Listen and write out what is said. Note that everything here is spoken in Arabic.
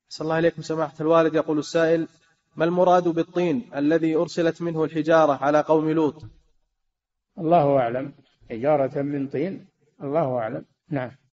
صلى الله عليكم سماحة الوالد. يقول السائل: ما المراد بالطين الذي أرسلت منه الحجارة على قوم لوط؟ الله أعلم، حجارة من طين، الله أعلم. نعم.